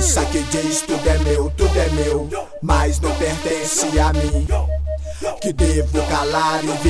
Lembrança que diz tudo é meu, mas não pertence a mim. Que devo calar e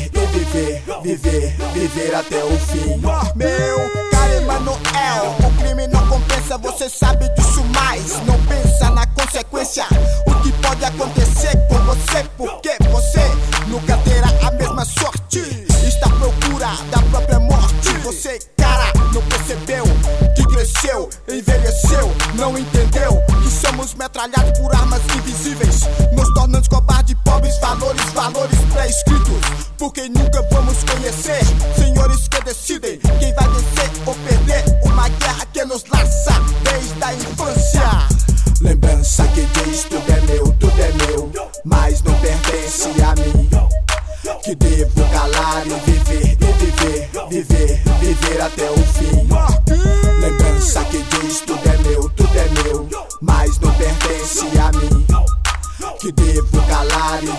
viver até o fim. Meu cara Emanuel, o crime não compensa, você sabe disso, mas não pensa na consequência. O que pode acontecer com você, porque você nunca terá a mesma sorte. Está à procura da própria morte. Você, cara, não percebeu que cresceu, envelheceu, não entendeu que somos metralhados por armas invisíveis, nos tornando cobardes, pobres, valores pré-escritos, porque nunca vamos conhecer. Senhores que decidem quem vai vencer ou perder uma guerra que nos laça desde a infância. Lembrança que diz tudo é meu, mas não pertence a mim. Que devo calar e viver até o fim. Lembrança que diz tudo é meu, mas não pertence a mim. Que devo calar e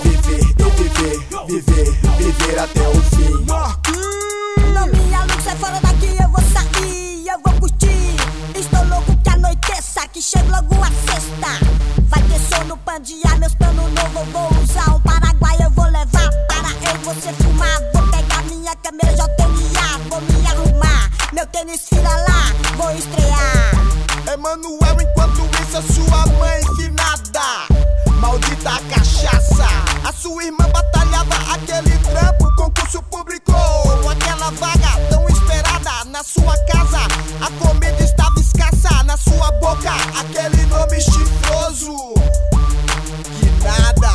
viver até o fim. Não me alugue, sai fora daqui, eu vou sair, eu vou curtir. Estou louco que anoiteça, que chega logo a sexta. Vai ter sono, pandear, meus planos novos eu vou usar. Um Paraguai eu vou levar para eu você fumar. Vou pegar minha câmera JNA, vou me arrumar. Meu tênis fila lá, vou estrear. Emanuel, enquanto isso a sua mãe finada, maldita cachaça. A sua irmã batalhava aquele trampo, concurso público, aquela vaga tão esperada na sua casa. A comida estava escassa na sua boca, aquele nome chifroso. Que nada.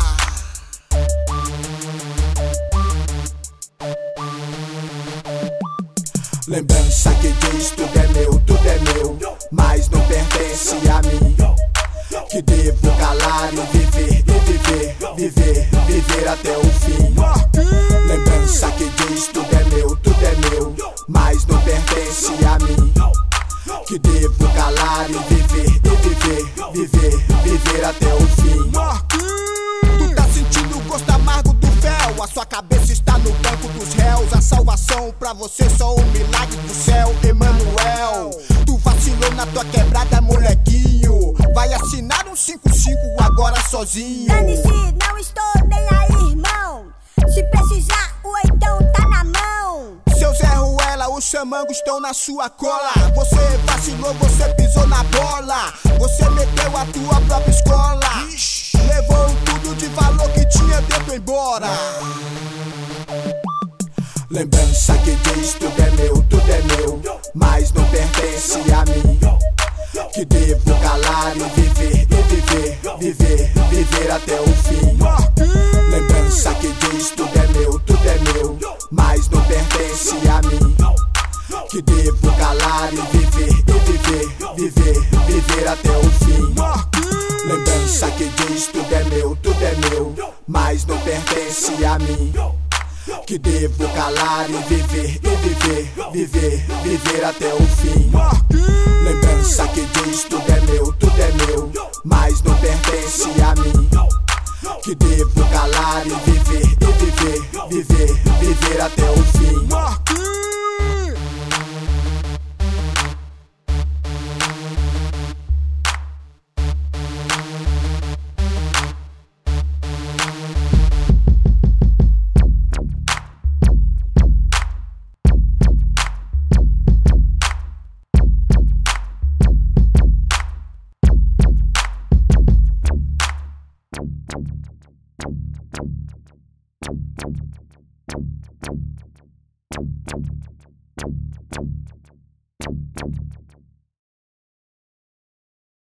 Lembrança que diz tudo é meu, mas não pertence a mim. Que devo calar e viver até o fim. Lembrança que diz tudo é meu, mas não pertence a mim. Que devo calar e viver até o fim. Tu tá sentindo o gosto amargo do véu, a sua cabeça está no banco dos réus. A salvação pra você só um milagre do céu, Emanuel. Tu vacilou na tua quebrada, molequinho. Vai assinar um 55 agora sozinho. Dane-se, não estou nem aí, irmão. Se precisar, o oitão tá na mão. Seu Zé Ruela, os chamangos estão na sua cola. Você vacilou, você pisou na bola. Você meteu a tua própria escola. Levou tudo de valor que tinha dentro embora. Lembrança que diz tudo é meu, mas não pertence a mim. Que devo calar e viver até o fim. Lembrança que diz tudo é meu, mas não pertence a mim. Que devo calar e viver até o fim. Lembrança que diz tudo é meu, mas não pertence a mim. Que devo calar e viver até o fim.